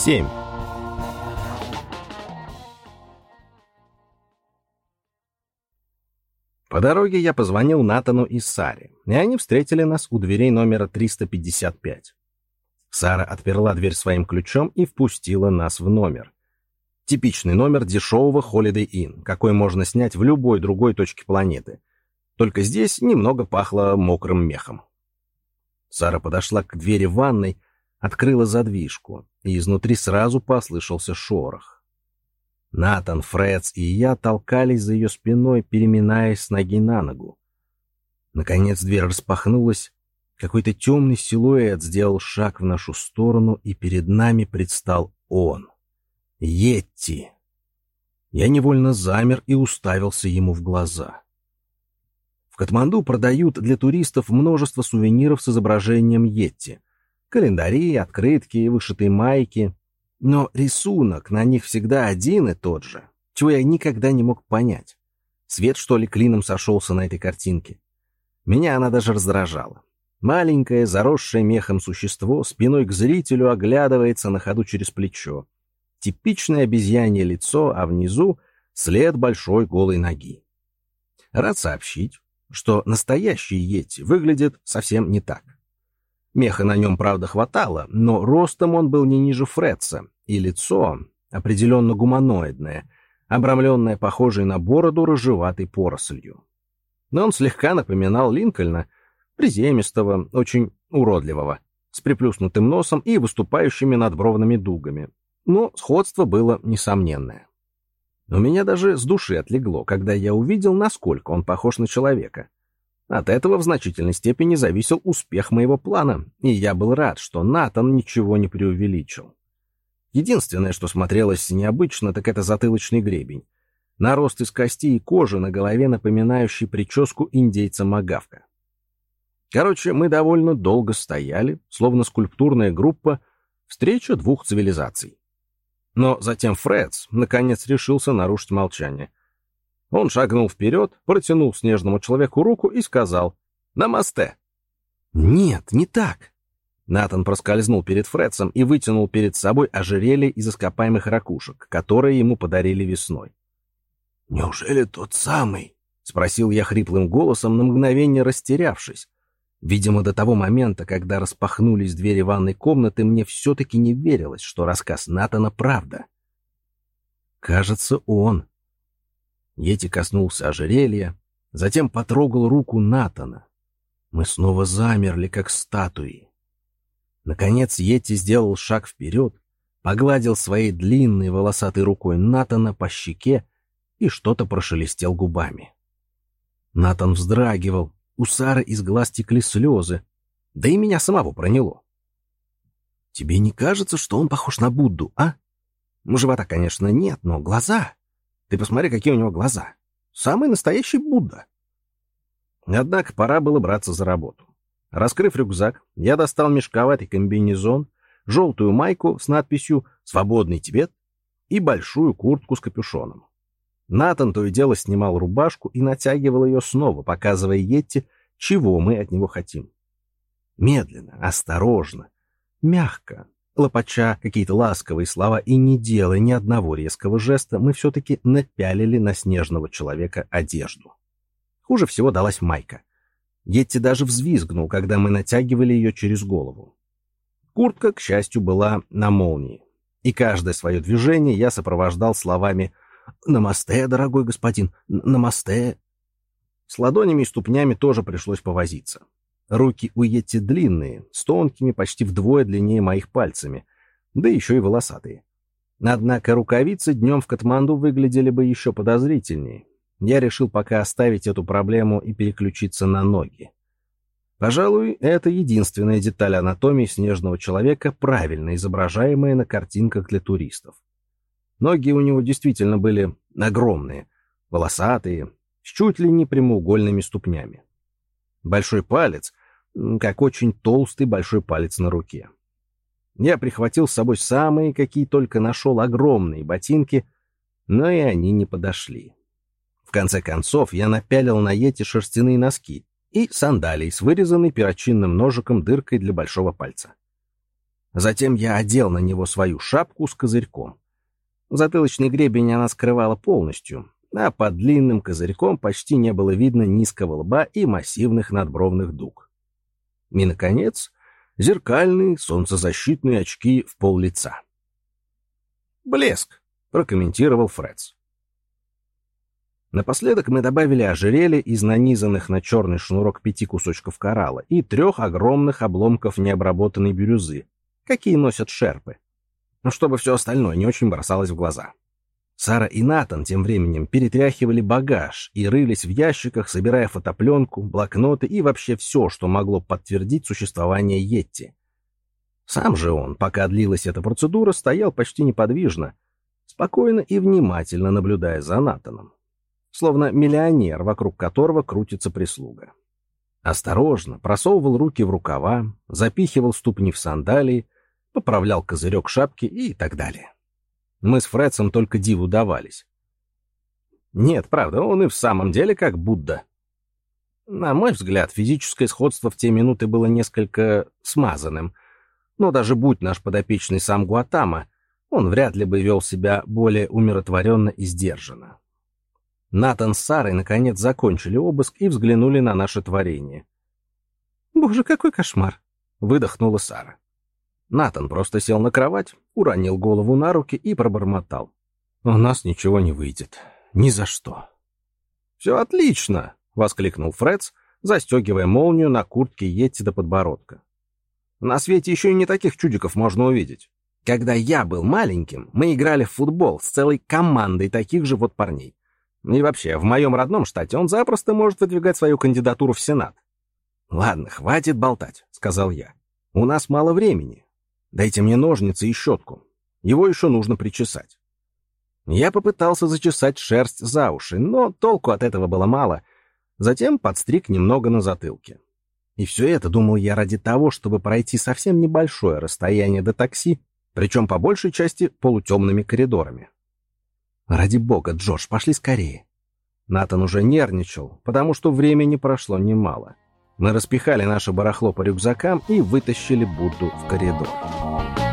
7. По дороге я позвонил Натану и Саре, и они встретили нас у дверей номера 355. Сара отперла дверь своим ключом и впустила нас в номер. Типичный номер дешевого Holiday Inn, какой можно снять в любой другой точке планеты. Только здесь немного пахло мокрым мехом. Сара подошла к двери ванной, открыла задвижку, и изнутри сразу послышался шорох. Натан, Фредс и я толкались за ее спиной, переминаясь с ноги на ногу. Наконец дверь распахнулась, какой-то темный силуэт сделал шаг в нашу сторону, и перед нами предстал он. Йетти. Я невольно замер и уставился ему в глаза. В Катманду продают для туристов множество сувениров с изображением Йетти. Календари, открытки, вышитые майки. Но рисунок на них всегда один и тот же, чего я никогда не мог понять. Свет, что ли, клином сошелся на этой картинке? Меня она даже раздражала. Маленькое, заросшее мехом существо спиной к зрителю оглядывается на ходу через плечо. Типичное обезьянье лицо, а внизу след большой голой ноги. Рад сообщить, что настоящий Йетти выглядит совсем не так. Меха на нем, правда, хватало, но ростом он был не ниже Фредса, и лицо определенно гуманоидное, обрамленное похожей на бороду рыжеватой порослью. Но он слегка напоминал Линкольна, приземистого, очень уродливого, с приплюснутым носом и выступающими надбровными дугами. Но сходство было несомненное. У меня даже с души отлегло, когда я увидел, насколько он похож на человека. От этого в значительной степени зависел успех моего плана, и я был рад, что Натан ничего не преувеличил. Единственное, что смотрелось необычно, так это затылочный гребень. Нарост из кости и кожи на голове, напоминающий прическу индейца-магавка. Короче, мы довольно долго стояли, словно скульптурная группа, встреча двух цивилизаций. Но затем Фредс наконец решился нарушить молчание. Он шагнул вперед, протянул снежному человеку руку и сказал «Намасте». «Нет, не так». Натан проскользнул перед Фредсом и вытянул перед собой ожерелье из ископаемых ракушек, которые ему подарили весной. «Неужели тот самый?» — спросил я хриплым голосом, на мгновение растерявшись. Видимо, до того момента, когда распахнулись двери ванной комнаты, мне все-таки не верилось, что рассказ Натана правда. Кажется, он. Йетти коснулся ожерелья, затем потрогал руку Натана. Мы снова замерли, как статуи. Наконец Йетти сделал шаг вперед, погладил своей длинной волосатой рукой Натана по щеке и что-то прошелестел губами. Натан вздрагивал, у Сары из глаз текли слезы, да и меня самого проняло. «Тебе не кажется, что он похож на Будду, а? Живота, конечно, нет, но глаза... Ты посмотри, какие у него глаза. Самый настоящий Будда». Однако пора было браться за работу. Раскрыв рюкзак, я достал мешковатый комбинезон, желтую майку с надписью «Свободный Тибет» и большую куртку с капюшоном. Натан то и дело снимал рубашку и натягивал ее снова, показывая Йетти, чего мы от него хотим. Медленно, осторожно, мягко, лопача какие-то ласковые слова и не делая ни одного резкого жеста, мы все-таки напялили на снежного человека одежду. Хуже всего далась майка. Йетти даже взвизгнул, когда мы натягивали ее через голову. Куртка, к счастью, была на молнии, и каждое свое движение я сопровождал словами «Намасте, дорогой господин, намасте». С ладонями и ступнями тоже пришлось повозиться. Руки у Йетти длинные, с тонкими, почти вдвое длиннее моих пальцами, да еще и волосатые. Однако рукавицы днем в Катманду выглядели бы еще подозрительнее. Я решил пока оставить эту проблему и переключиться на ноги. Пожалуй, это единственная деталь анатомии снежного человека, правильно изображаемая на картинках для туристов. Ноги у него действительно были огромные, волосатые, с чуть ли не прямоугольными ступнями. Большой палец, как очень толстый большой палец на руке. Я прихватил с собой самые, какие только нашел, огромные ботинки, но и они не подошли. В конце концов, я напялил на Йетти шерстяные носки и сандалии с вырезанной перочинным ножиком дыркой для большого пальца. Затем я одел на него свою шапку с козырьком. Затылочный гребень она скрывала полностью, а под длинным козырьком почти не было видно низкого лба и массивных надбровных дуг. И, наконец, зеркальные солнцезащитные очки в пол лица. «Блеск», — прокомментировал Фредс. Напоследок мы добавили ожерелье из нанизанных на черный шнурок 5 кусочков коралла и 3 огромных обломков необработанной бирюзы, какие носят шерпы, но чтобы все остальное не очень бросалось в глаза. Сара и Натан тем временем перетряхивали багаж и рылись в ящиках, собирая фотопленку, блокноты и вообще все, что могло подтвердить существование Йетти. Сам же он, пока длилась эта процедура, стоял почти неподвижно, спокойно и внимательно наблюдая за Натаном, словно миллионер, вокруг которого крутится прислуга. Осторожно просовывал руки в рукава, запихивал ступни в сандалии, поправлял козырек шапки и так далее. Мы с Фредсом только диву давались. Нет, правда, он и в самом деле как Будда. На мой взгляд, физическое сходство в те минуты было несколько смазанным, но даже будь наш подопечный сам Гуатама, он вряд ли бы вел себя более умиротворенно и сдержанно. Натан с Сарой наконец закончили обыск и взглянули на наше творение. «Боже, какой кошмар!» — выдохнула Сара. Натан просто сел на кровать, уронил голову на руки и пробормотал: «У нас ничего не выйдет. Ни за что». «Все отлично!» — воскликнул Фредс, застегивая молнию на куртке Йетти до подбородка. «На свете еще и не таких чудиков можно увидеть. Когда я был маленьким, мы играли в футбол с целой командой таких же вот парней. И вообще, в моем родном штате он запросто может выдвигать свою кандидатуру в Сенат». «Ладно, хватит болтать», — сказал я. «У нас мало времени. Дайте мне ножницы и щетку. Его еще нужно причесать». Я попытался зачесать шерсть за уши, но толку от этого было мало. Затем подстриг немного на затылке. И все это, думал я, ради того, чтобы пройти совсем небольшое расстояние до такси, причем по большей части полутемными коридорами. «Ради бога, Джордж, пошли скорее». Натан уже нервничал, потому что времени прошло немало. Мы распихали наше барахло по рюкзакам и вытащили Будду в коридор.